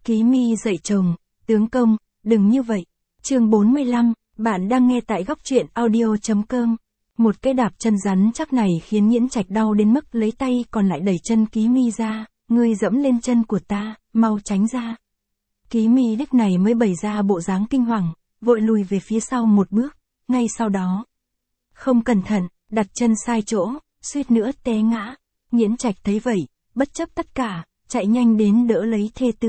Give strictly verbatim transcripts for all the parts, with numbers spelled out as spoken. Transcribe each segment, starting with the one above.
Ký Mi dạy chồng, tướng công, đừng như vậy. Chương bốn mươi lăm, bạn đang nghe tại góc truyện audio.com. Một cái đạp chân rắn chắc này khiến Nghiễn Trạch đau đến mức lấy tay còn lại đẩy chân Ký Mi ra, ngươi dẫm lên chân của ta, mau tránh ra. Ký Mi lúc này mới bày ra bộ dáng kinh hoàng, vội lùi về phía sau một bước, ngay sau đó. Không cẩn thận, đặt chân sai chỗ, suýt nữa té ngã. Nghiễn Trạch thấy vậy, bất chấp tất cả, chạy nhanh đến đỡ lấy thê tử.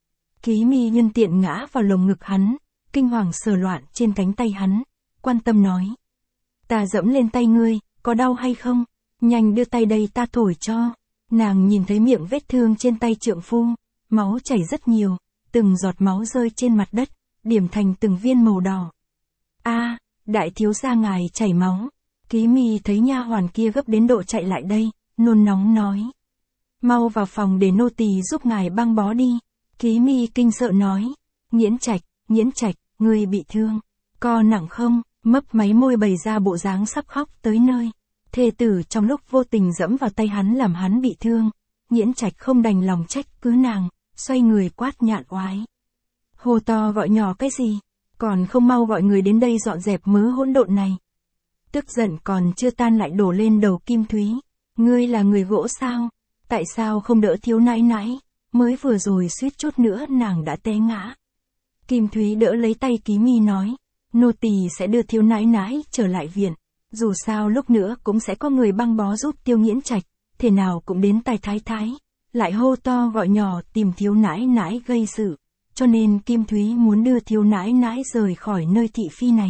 Ký Mi nhân tiện ngã vào lồng ngực hắn, kinh hoàng sờ loạn trên cánh tay hắn, quan tâm nói. Ta dẫm lên tay ngươi, có đau hay không? Nhanh đưa tay đây ta thổi cho. Nàng nhìn thấy miệng vết thương trên tay trượng phu, máu chảy rất nhiều, từng giọt máu rơi trên mặt đất, điểm thành từng viên màu đỏ. A, đại thiếu gia ngài chảy máu. Ký Mi thấy nha hoàn kia gấp đến độ chạy lại đây, nôn nóng nói. Mau vào phòng để nô tỳ giúp ngài băng bó đi. Ký Mi kinh sợ nói. Nghiễn Trạch, Nghiễn Trạch, ngươi bị thương. Co nặng không? Mấp máy môi bày ra bộ dáng sắp khóc tới nơi. Thê tử trong lúc vô tình dẫm vào tay hắn làm hắn bị thương. Nghiễn Trạch không đành lòng trách cứ nàng, xoay người quát Nhạn Oái. Hô to gọi nhỏ cái gì? Còn không mau gọi người đến đây dọn dẹp mớ hỗn độn này. Tức giận còn chưa tan lại đổ lên đầu Kim Thúy. Ngươi là người gỗ sao? Tại sao không đỡ thiếu nãi nãi? Mới vừa rồi suýt chút nữa nàng đã té ngã. Kim Thúy đỡ lấy tay Ký Mi nói. Nô tỳ sẽ đưa thiếu nãi nãi trở lại viện. Dù sao lúc nữa cũng sẽ có người băng bó giúp Tiêu Nghiễn Trạch. Thế nào cũng đến tài thái thái. Lại hô to gọi nhỏ tìm thiếu nãi nãi gây sự. Cho nên Kim Thúy muốn đưa thiếu nãi nãi rời khỏi nơi thị phi này.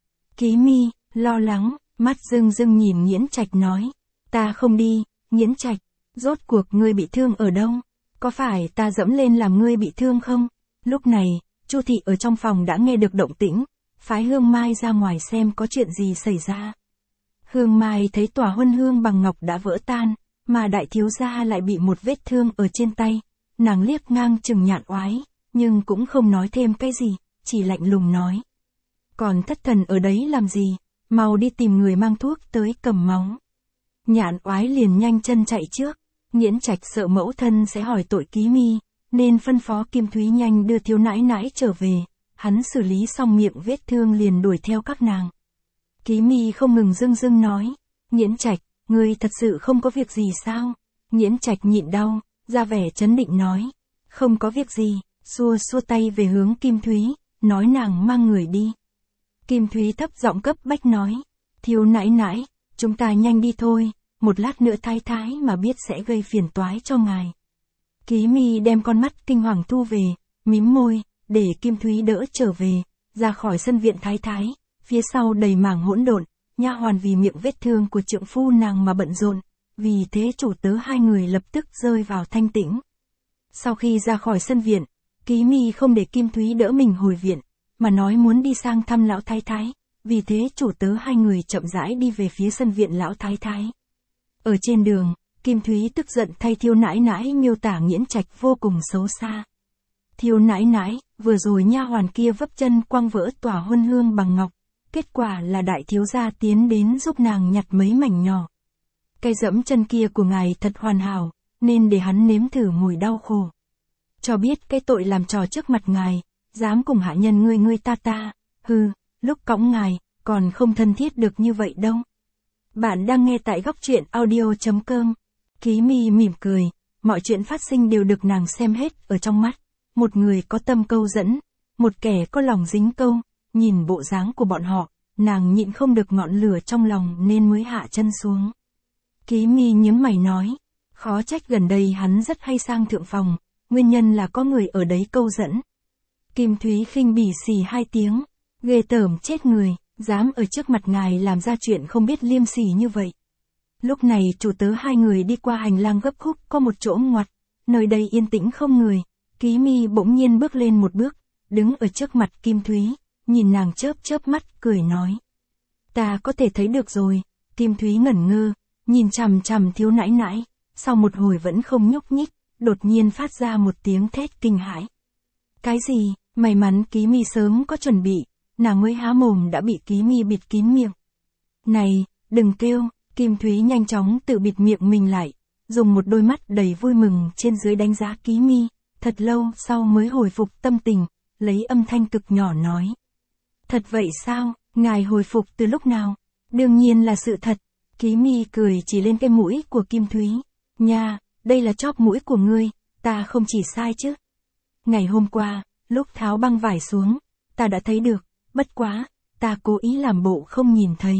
Ký Mi, lo lắng, mắt rưng rưng nhìn Nghiễn Trạch nói. Ta không đi, Nghiễn Trạch, rốt cuộc ngươi bị thương ở đâu? Có phải ta dẫm lên làm ngươi bị thương không? Lúc này, Chu thị ở trong phòng đã nghe được động tĩnh, phái Hương Mai ra ngoài xem có chuyện gì xảy ra. Hương Mai thấy tòa huân hương bằng ngọc đã vỡ tan, mà đại thiếu gia lại bị một vết thương ở trên tay. Nàng liếc ngang chừng Nhạn Oái, nhưng cũng không nói thêm cái gì, chỉ lạnh lùng nói. Còn thất thần ở đấy làm gì? Mau đi tìm người mang thuốc tới cầm máu. Nhạn Oái liền nhanh chân chạy trước. Nghiễn Trạch sợ mẫu thân sẽ hỏi tội Ký Mi, nên phân phó Kim Thúy nhanh đưa thiếu nãi nãi trở về. Hắn xử lý xong miệng vết thương liền đuổi theo các nàng. Ký Mi không ngừng dưng dưng nói. Nghiễn Trạch, ngươi thật sự không có việc gì sao? Nghiễn Trạch nhịn đau, ra vẻ trấn định nói. Không có việc gì, xua xua tay về hướng Kim Thúy, nói nàng mang người đi. Kim Thúy thấp giọng cấp bách nói. Thiếu nãi nãi, chúng ta nhanh đi thôi, một lát nữa thái thái mà biết sẽ gây phiền toái cho ngài. Ký Mi đem con mắt kinh hoàng thu về, mím môi, để Kim Thúy đỡ trở về, ra khỏi sân viện thái thái, phía sau đầy mảng hỗn độn, nha hoàn vì miệng vết thương của trượng phu nàng mà bận rộn, vì thế chủ tớ hai người lập tức rơi vào thanh tĩnh. Sau khi ra khỏi sân viện, Ký Mi không để Kim Thúy đỡ mình hồi viện, mà nói muốn đi sang thăm lão thái thái, vì thế chủ tớ hai người chậm rãi đi về phía sân viện lão thái thái. Ở trên đường, Kim Thúy tức giận thay thiếu nãi nãi miêu tả Nghiễn Trạch vô cùng xấu xa. Thiếu nãi nãi, vừa rồi nha hoàn kia vấp chân quăng vỡ tòa huân hương bằng ngọc, kết quả là đại thiếu gia tiến đến giúp nàng nhặt mấy mảnh nhỏ. Cái dẫm chân kia của ngài thật hoàn hảo, nên để hắn nếm thử mùi đau khổ. Cho biết cái tội làm trò trước mặt ngài, dám cùng hạ nhân ngươi ngươi ta ta, hừ, lúc cõng ngài, còn không thân thiết được như vậy đâu. Bạn đang nghe tại góc truyện audio.com. Ký Mi mỉm cười, mọi chuyện phát sinh đều được nàng xem hết ở trong mắt. Một người có tâm câu dẫn, một kẻ có lòng dính câu, nhìn bộ dáng của bọn họ, nàng nhịn không được ngọn lửa trong lòng nên mới hạ chân xuống. Ký Mi nhướng mày nói, khó trách gần đây hắn rất hay sang thượng phòng, nguyên nhân là có người ở đấy câu dẫn. Kim Thúy khinh bỉ xì hai tiếng, ghê tởm chết người, dám ở trước mặt ngài làm ra chuyện không biết liêm sỉ như vậy. Lúc này chủ tớ hai người đi qua hành lang gấp khúc có một chỗ ngoặt, nơi đây yên tĩnh không người. Ký Mi bỗng nhiên bước lên một bước, đứng ở trước mặt Kim Thúy, nhìn nàng chớp chớp mắt cười nói. Ta có thể thấy được rồi. Kim Thúy ngẩn ngơ, nhìn chằm chằm thiếu nãi nãi, sau một hồi vẫn không nhúc nhích, đột nhiên phát ra một tiếng thét kinh hãi. Cái gì? May mắn Ký Mi sớm có chuẩn bị, nàng mới há mồm đã bị Ký Mi bịt kín miệng. Này, đừng kêu. Kim Thúy nhanh chóng tự bịt miệng mình lại, dùng một đôi mắt đầy vui mừng trên dưới đánh giá Ký Mi, thật lâu sau mới hồi phục tâm tình, lấy âm thanh cực nhỏ nói. Thật vậy sao, ngài hồi phục từ lúc nào? Đương nhiên là sự thật. Ký Mi cười chỉ lên cái mũi của Kim Thúy. Nha, đây là chóp mũi của ngươi, ta không chỉ sai chứ. Ngày hôm qua, lúc tháo băng vải xuống, ta đã thấy được, bất quá, ta cố ý làm bộ không nhìn thấy.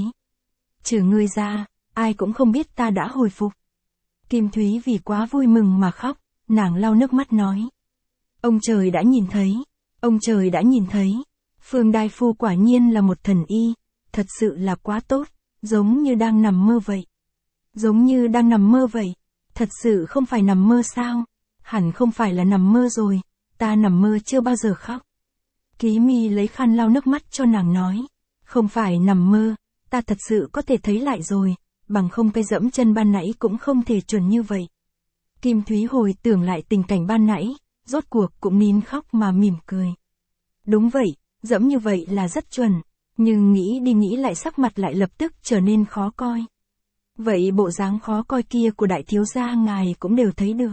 Trừ ngươi ra, ai cũng không biết ta đã hồi phục. Kim Thúy vì quá vui mừng mà khóc, nàng lau nước mắt nói. Ông trời đã nhìn thấy, ông trời đã nhìn thấy. Phương Đại Phu quả nhiên là một thần y, thật sự là quá tốt, giống như đang nằm mơ vậy. Giống như đang nằm mơ vậy, thật sự không phải nằm mơ sao? Hẳn không phải là nằm mơ rồi, ta nằm mơ chưa bao giờ khóc. Ký Mi lấy khăn lau nước mắt cho nàng nói, không phải nằm mơ, ta thật sự có thể thấy lại rồi, bằng không cái dẫm chân ban nãy cũng không thể chuẩn như vậy. Kim Thúy hồi tưởng lại tình cảnh ban nãy, rốt cuộc cũng nín khóc mà mỉm cười. Đúng vậy, dẫm như vậy là rất chuẩn, nhưng nghĩ đi nghĩ lại sắc mặt lại lập tức trở nên khó coi. Vậy bộ dáng khó coi kia của đại thiếu gia ngài cũng đều thấy được.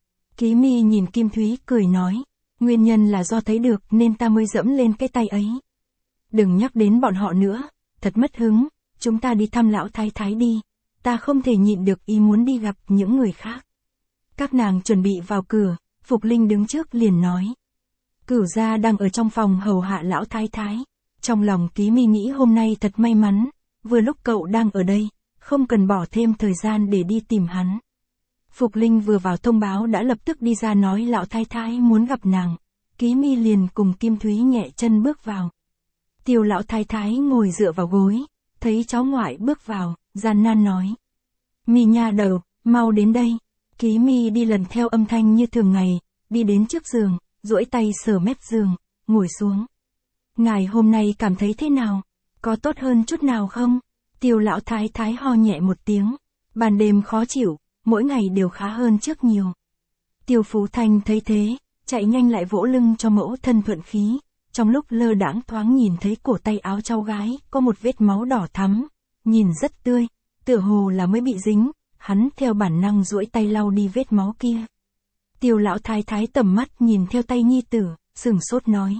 Ký Mi nhìn Kim Thúy cười nói, nguyên nhân là do thấy được nên ta mới dẫm lên cái tay ấy. Đừng nhắc đến bọn họ nữa, thật mất hứng, chúng ta đi thăm lão thái thái đi, ta không thể nhịn được ý muốn đi gặp những người khác. Các nàng chuẩn bị vào cửa, Phục Linh đứng trước liền nói. Cửu gia đang ở trong phòng hầu hạ lão thái thái. Trong lòng Ký Mi nghĩ hôm nay thật may mắn, vừa lúc cậu đang ở đây, không cần bỏ thêm thời gian để đi tìm hắn. Phục Linh vừa vào thông báo đã lập tức đi ra nói lão thái thái muốn gặp nàng. Ký Mi liền cùng Kim Thúy nhẹ chân bước vào. Tiêu lão thái thái ngồi dựa vào gối, thấy cháu ngoại bước vào, gian nan nói. Mi nha đầu, mau đến đây. Ký Mi đi lần theo âm thanh như thường ngày, đi đến trước giường, duỗi tay sờ mép giường, ngồi xuống. Ngài hôm nay cảm thấy thế nào? Có tốt hơn chút nào không? Tiêu lão thái thái ho nhẹ một tiếng. Ban đêm khó chịu, mỗi ngày đều khá hơn trước nhiều. Tiêu Phú Thanh thấy thế, chạy nhanh lại vỗ lưng cho mẫu thân thuận khí. Trong lúc lơ đãng thoáng nhìn thấy cổ tay áo cháu gái có một vết máu đỏ thắm, nhìn rất tươi, tựa hồ là mới bị dính, hắn theo bản năng duỗi tay lau đi vết máu kia. Tiêu lão thái thái tầm mắt nhìn theo tay nhi tử, sửng sốt nói.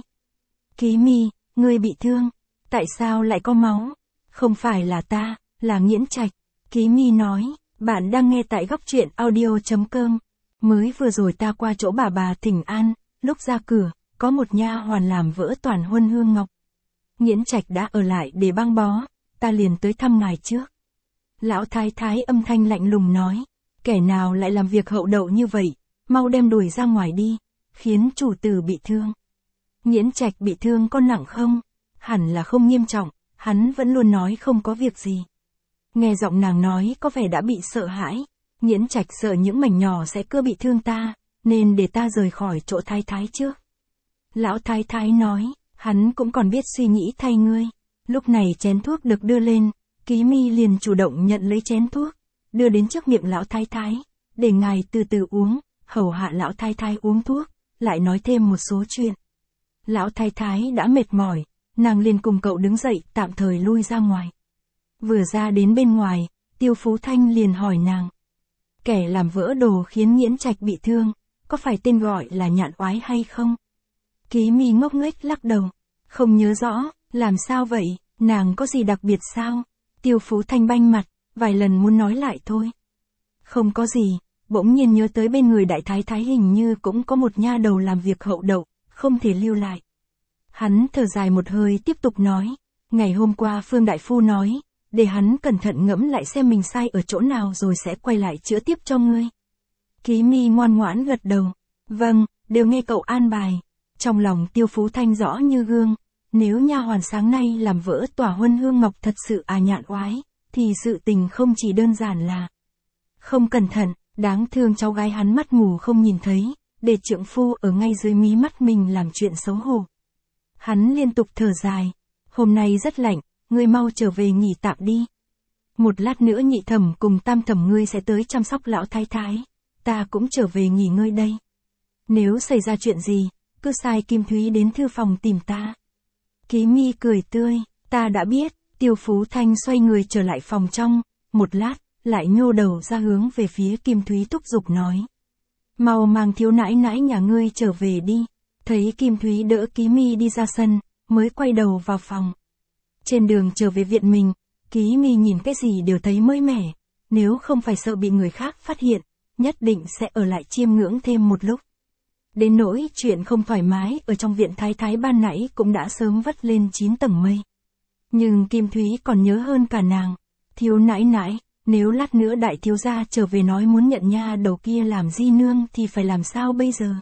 Ký Mi, ngươi bị thương, tại sao lại có máu? Không phải là ta, là Nghiễn Trạch. Ký Mi nói, bạn đang nghe tại góc truyện audio chấm com. Mới vừa rồi ta qua chỗ bà bà thỉnh an, lúc ra cửa, có một nha hoàn làm vỡ toàn huân hương ngọc. Nghiễn Trạch đã ở lại để băng bó, ta liền tới thăm ngài trước. Lão thái thái âm thanh lạnh lùng nói, kẻ nào lại làm việc hậu đậu như vậy, mau đem đuổi ra ngoài đi, khiến chủ tử bị thương. Nghiễn Trạch bị thương có nặng không? Hẳn là không nghiêm trọng, hắn vẫn luôn nói không có việc gì. Nghe giọng nàng nói có vẻ đã bị sợ hãi, Nghiễn Trạch sợ những mảnh nhỏ sẽ cưa bị thương ta, nên để ta rời khỏi chỗ thái thái trước. Lão thái thái nói, hắn cũng còn biết suy nghĩ thay ngươi. Lúc này chén thuốc được đưa lên, Ký Mi liền chủ động nhận lấy chén thuốc, đưa đến trước miệng lão thái thái, để ngài từ từ uống, hầu hạ lão thái thái uống thuốc, lại nói thêm một số chuyện. Lão thái thái đã mệt mỏi, nàng liền cùng cậu đứng dậy tạm thời lui ra ngoài. Vừa ra đến bên ngoài, Tiêu Phú Thanh liền hỏi nàng. Kẻ làm vỡ đồ khiến Nghiễn Trạch bị thương, có phải tên gọi là Nhạn Oái hay không? Ký Mi ngốc nghếch lắc đầu. Không nhớ rõ, làm sao vậy, nàng có gì đặc biệt sao? Tiêu Phú Thanh banh mặt, vài lần muốn nói lại thôi. Không có gì, bỗng nhiên nhớ tới bên người đại thái thái hình như cũng có một nha đầu làm việc hậu đậu, không thể lưu lại. Hắn thở dài một hơi tiếp tục nói, ngày hôm qua Phương Đại Phu nói, để hắn cẩn thận ngẫm lại xem mình sai ở chỗ nào rồi sẽ quay lại chữa tiếp cho ngươi. Ký Mi ngoan ngoãn gật đầu, vâng, đều nghe cậu an bài. Trong lòng Tiêu Phú Thanh rõ như gương, nếu nha hoàn sáng nay làm vỡ tòa huân hương ngọc thật sự à Nhạn Oái, thì sự tình không chỉ đơn giản là không cẩn thận, đáng thương cháu gái hắn mắt mù không nhìn thấy, để trượng phu ở ngay dưới mí mắt mình làm chuyện xấu hổ. Hắn liên tục thở dài, hôm nay rất lạnh, ngươi mau trở về nghỉ tạm đi. Một lát nữa nhị thẩm cùng tam thẩm ngươi sẽ tới chăm sóc lão thái thái, ta cũng trở về nghỉ ngơi đây. Nếu xảy ra chuyện gì, cứ sai Kim Thúy đến thư phòng tìm ta. Ký Mi cười tươi, ta đã biết. Tiêu Phú Thanh xoay người trở lại phòng trong, một lát, lại nhô đầu ra hướng về phía Kim Thúy thúc giục nói. mau mang thiếu nãi nãi nhà ngươi trở về đi. Thấy Kim Thúy đỡ Ký Mi đi ra sân, mới quay đầu vào phòng. Trên đường trở về viện mình, Ký Mi nhìn cái gì đều thấy mới mẻ, nếu không phải sợ bị người khác phát hiện, nhất định sẽ ở lại chiêm ngưỡng thêm một lúc. Đến nỗi chuyện không thoải mái ở trong viện thái thái ban nãy cũng đã sớm vất lên chín tầng mây. Nhưng Kim Thúy còn nhớ hơn cả nàng. Thiếu nãi nãi, nếu lát nữa đại thiếu gia trở về nói muốn nhận nha đầu kia làm di nương thì phải làm sao bây giờ?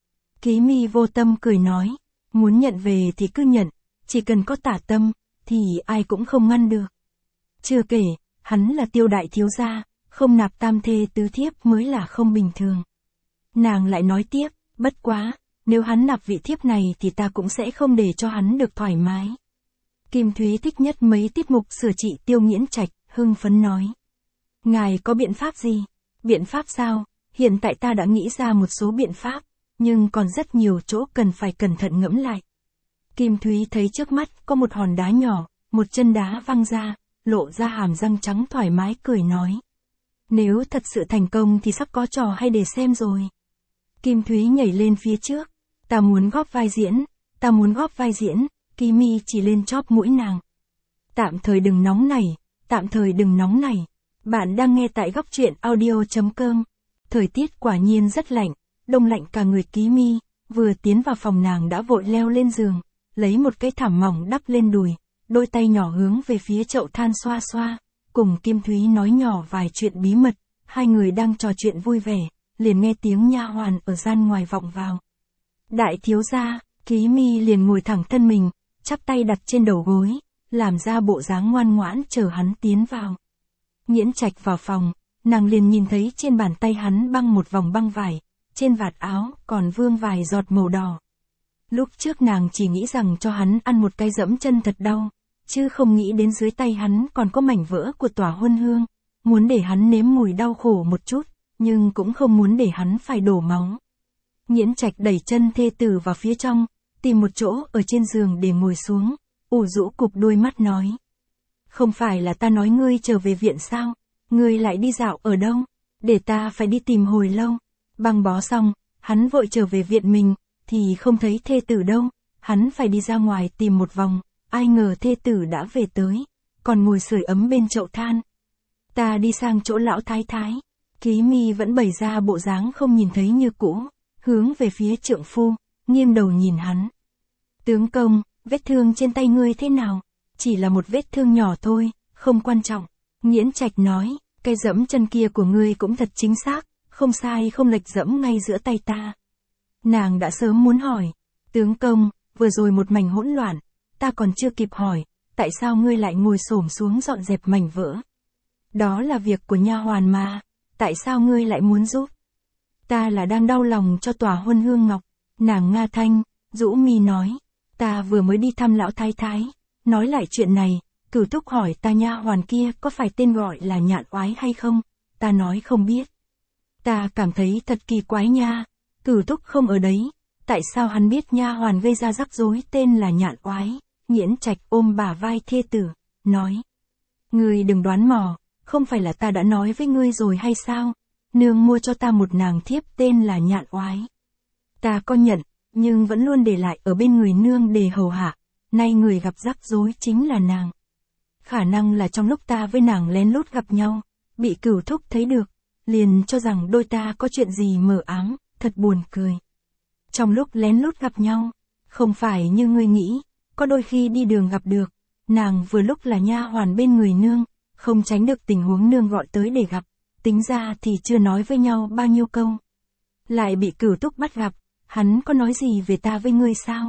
Ký Mi vô tâm cười nói, muốn nhận về thì cứ nhận, chỉ cần có tả tâm, thì ai cũng không ngăn được. Chưa kể, hắn là Tiêu đại thiếu gia, không nạp tam thê tứ thiếp mới là không bình thường. Nàng lại nói tiếp, bất quá, nếu hắn nạp vị thiếp này thì ta cũng sẽ không để cho hắn được thoải mái. Kim Thúy thích nhất mấy tiết mục sửa trị Tiêu Nghiễn Trạch, hưng phấn nói. Ngài có biện pháp gì? Biện pháp sao? Hiện tại ta đã nghĩ ra một số biện pháp, nhưng còn rất nhiều chỗ cần phải cẩn thận ngẫm lại. Kim Thúy thấy trước mắt có một hòn đá nhỏ, một chân đá văng ra, lộ ra hàm răng trắng thoải mái cười nói. Nếu thật sự thành công thì sắp có trò hay để xem rồi. Kim Thúy nhảy lên phía trước. Ta muốn góp vai diễn, ta muốn góp vai diễn, Ký Mi chỉ lên chóp mũi nàng. Tạm thời đừng nóng nảy, tạm thời đừng nóng nảy. Bạn đang nghe tại góc truyện audio chấm com. Thời tiết quả nhiên rất lạnh, đông lạnh cả người Ký Mi, vừa tiến vào phòng nàng đã vội leo lên giường, lấy một cái thảm mỏng đắp lên đùi, đôi tay nhỏ hướng về phía chậu than xoa xoa, cùng Kim Thúy nói nhỏ vài chuyện bí mật, hai người đang trò chuyện vui vẻ, liền nghe tiếng nha hoàn ở gian ngoài vọng vào. Đại thiếu gia, Ký Mi liền ngồi thẳng thân mình, chắp tay đặt trên đầu gối, làm ra bộ dáng ngoan ngoãn chờ hắn tiến vào. Nghiễn Trạch vào phòng, nàng liền nhìn thấy trên bàn tay hắn băng một vòng băng vải, trên vạt áo còn vương vài giọt màu đỏ. Lúc trước nàng chỉ nghĩ rằng cho hắn ăn một cái dẫm chân thật đau, chứ không nghĩ đến dưới tay hắn còn có mảnh vỡ của tỏa huân hương, muốn để hắn nếm mùi đau khổ một chút, nhưng cũng không muốn để hắn phải đổ máu. Nghiễn Trạch đẩy chân thê tử vào phía trong, tìm một chỗ ở trên giường để ngồi xuống, ủ rũ cụp đôi mắt nói. Không phải là ta nói ngươi trở về viện sao, ngươi lại đi dạo ở đâu, để ta phải đi tìm hồi lâu. Băng bó xong, hắn vội trở về viện mình, thì không thấy thê tử đâu, hắn phải đi ra ngoài tìm một vòng, ai ngờ thê tử đã về tới, còn ngồi sưởi ấm bên chậu than. Ta đi sang chỗ lão thái thái, Ký Mi vẫn bày ra bộ dáng không nhìn thấy như cũ, hướng về phía trượng phu, nghiêm đầu nhìn hắn. Tướng công, vết thương trên tay ngươi thế nào? Chỉ là một vết thương nhỏ thôi, không quan trọng. Nghiễn Trạch nói, cái dẫm chân kia của ngươi cũng thật chính xác, không sai không lệch dẫm ngay giữa tay ta. Nàng đã sớm muốn hỏi, tướng công, vừa rồi một mảnh hỗn loạn, ta còn chưa kịp hỏi, tại sao ngươi lại ngồi xổm xuống dọn dẹp mảnh vỡ? Đó là việc của nha hoàn mà, tại sao ngươi lại muốn giúp? Ta là đang đau lòng cho tòa huân hương ngọc. Nàng nga thanh, rũ mi nói, ta vừa mới đi thăm lão thái thái, nói lại chuyện này, Cửu Thúc hỏi ta nha hoàn kia có phải tên gọi là Nhạn Oái hay không, ta nói không biết. Ta cảm thấy thật kỳ quái nha, Cửu Thúc không ở đấy, tại sao hắn biết nha hoàn gây ra rắc rối tên là Nhạn Oái? Nghiễn Trạch ôm bả vai thê tử, nói, ngươi đừng đoán mò, không phải là ta đã nói với ngươi rồi hay sao? Nương mua cho ta một nàng thiếp tên là Nhạn Oái. Ta có nhận, nhưng vẫn luôn để lại ở bên người nương để hầu hạ, nay người gặp rắc rối chính là nàng. Khả năng là trong lúc ta với nàng lén lút gặp nhau, bị Cửu Thúc thấy được, liền cho rằng đôi ta có chuyện gì mờ ám, thật buồn cười. Trong lúc lén lút gặp nhau, không phải như ngươi nghĩ, có đôi khi đi đường gặp được, nàng vừa lúc là nha hoàn bên người nương, không tránh được tình huống nương gọi tới để gặp, tính ra thì chưa nói với nhau bao nhiêu câu. Lại bị Cửu Thúc bắt gặp, hắn có nói gì về ta với ngươi sao?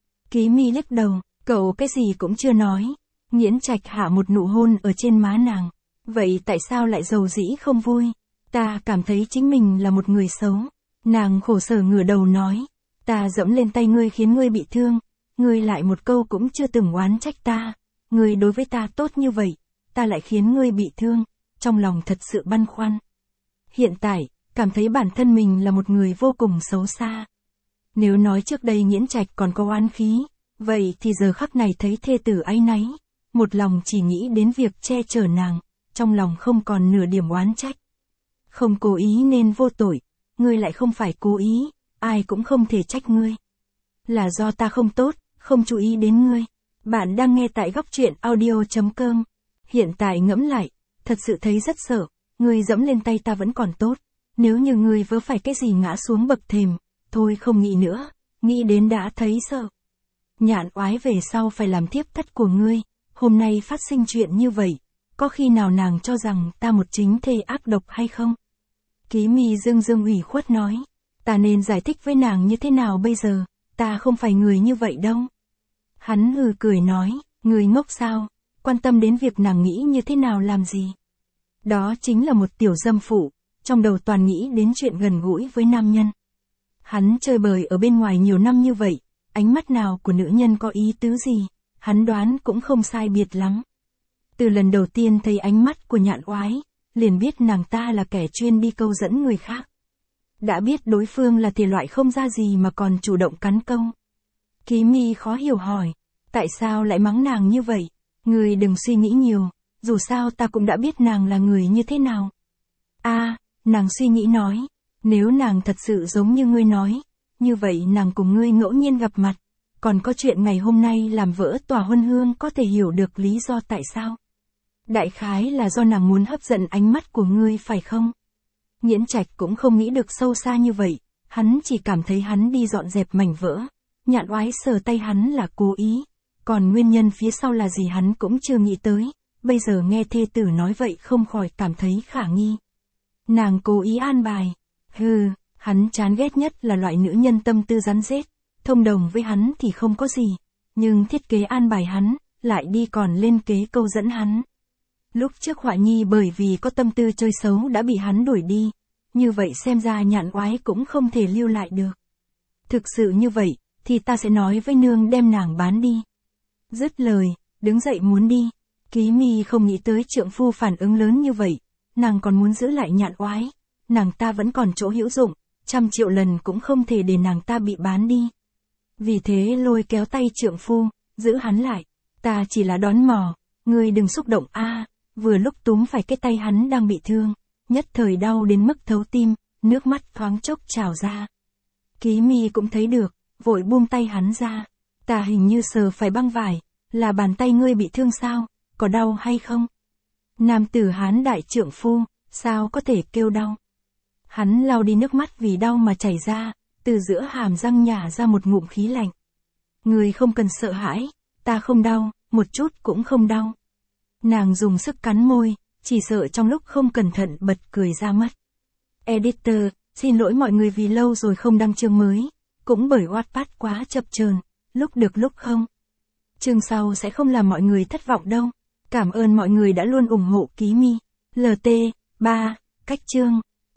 Ký Mi lắc đầu, cậu cái gì cũng chưa nói. Nghiễn Trạch hạ một nụ hôn ở trên má nàng. Vậy tại sao lại giàu dĩ không vui? Ta cảm thấy chính mình là một người xấu. Nàng khổ sở ngửa đầu nói, ta dẫm lên tay ngươi khiến ngươi bị thương, ngươi lại một câu cũng chưa từng oán trách ta. Ngươi đối với ta tốt như vậy, ta lại khiến ngươi bị thương, trong lòng thật sự băn khoăn. Hiện tại, cảm thấy bản thân mình là một người vô cùng xấu xa. Nếu nói trước đây Nghiễn Trạch còn có oán khí, vậy thì giờ khắc này thấy thê tử áy náy, một lòng chỉ nghĩ đến việc che chở nàng, trong lòng không còn nửa điểm oán trách. Không cố ý nên vô tội, ngươi lại không phải cố ý, ai cũng không thể trách ngươi. Là do ta không tốt, không chú ý đến ngươi. Bạn đang nghe tại góc truyện audio chấm com. Hiện tại ngẫm lại, thật sự thấy rất sợ, ngươi dẫm lên tay ta vẫn còn tốt. Nếu như ngươi vớ phải cái gì ngã xuống bậc thềm, thôi không nghĩ nữa, nghĩ đến đã thấy sợ. Nhạn oái về sau phải làm tiếp thất của ngươi, hôm nay phát sinh chuyện như vậy, có khi nào nàng cho rằng ta một chính thê ác độc hay không? Ký Mi dương dương ủy khuất nói, ta nên giải thích với nàng như thế nào bây giờ, ta không phải người như vậy đâu. Hắn hừ cười nói, người ngốc sao, quan tâm đến việc nàng nghĩ như thế nào làm gì. Đó chính là một tiểu dâm phụ, trong đầu toàn nghĩ đến chuyện gần gũi với nam nhân. Hắn chơi bời ở bên ngoài nhiều năm như vậy, ánh mắt nào của nữ nhân có ý tứ gì, hắn đoán cũng không sai biệt lắm. Từ lần đầu tiên thấy ánh mắt của Nhạn Oái, liền biết nàng ta là kẻ chuyên đi câu dẫn người khác. Đã biết đối phương là thể loại không ra gì mà còn chủ động cắn câu. Ký Mi khó hiểu hỏi, tại sao lại mắng nàng như vậy? Người đừng suy nghĩ nhiều, dù sao ta cũng đã biết nàng là người như thế nào. A, à, nàng suy nghĩ nói, nếu nàng thật sự giống như ngươi nói, như vậy nàng cùng ngươi ngẫu nhiên gặp mặt, còn có chuyện ngày hôm nay làm vỡ tòa huân hương có thể hiểu được lý do tại sao. Đại khái là do nàng muốn hấp dẫn ánh mắt của ngươi phải không? Nghiễn Trạch cũng không nghĩ được sâu xa như vậy, hắn chỉ cảm thấy hắn đi dọn dẹp mảnh vỡ, Nhạn Oái sờ tay hắn là cố ý, còn nguyên nhân phía sau là gì hắn cũng chưa nghĩ tới, bây giờ nghe thê tử nói vậy không khỏi cảm thấy khả nghi. Nàng cố ý an bài, hừ, hắn chán ghét nhất là loại nữ nhân tâm tư rắn rết, thông đồng với hắn thì không có gì, nhưng thiết kế an bài hắn, lại đi còn lên kế câu dẫn hắn. Lúc trước Họa Nhi bởi vì có tâm tư chơi xấu đã bị hắn đuổi đi, như vậy xem ra Nhạn Oái cũng không thể lưu lại được. Thực sự như vậy, thì ta sẽ nói với nương đem nàng bán đi. Dứt lời, đứng dậy muốn đi, Ký Mi không nghĩ tới trượng phu phản ứng lớn như vậy, nàng còn muốn giữ lại Nhạn Oái, nàng ta vẫn còn chỗ hữu dụng, trăm triệu lần cũng không thể để nàng ta bị bán đi. Vì thế lôi kéo tay trượng phu, giữ hắn lại, ta chỉ là đón mò, ngươi đừng xúc động a. À, vừa lúc túm phải cái tay hắn đang bị thương, nhất thời đau đến mức thấu tim, nước mắt thoáng chốc trào ra. Ký Mi cũng thấy được, vội buông tay hắn ra, ta hình như sờ phải băng vải, là bàn tay ngươi bị thương sao, có đau hay không? Nam tử Hán đại trượng phu, sao có thể kêu đau? Hắn lau đi nước mắt vì đau mà chảy ra, từ giữa hàm răng nhả ra một ngụm khí lạnh. Ngươi không cần sợ hãi, ta không đau, một chút cũng không đau. Nàng dùng sức cắn môi, chỉ sợ trong lúc không cẩn thận bật cười ra mất. Editor, xin lỗi mọi người vì lâu rồi không đăng chương mới, cũng bởi Wattpad quá chập chờn, lúc được lúc không. Chương sau sẽ không làm mọi người thất vọng đâu. Cảm ơn mọi người đã luôn ủng hộ Ký Mi. lờ tê, ba, cách chương.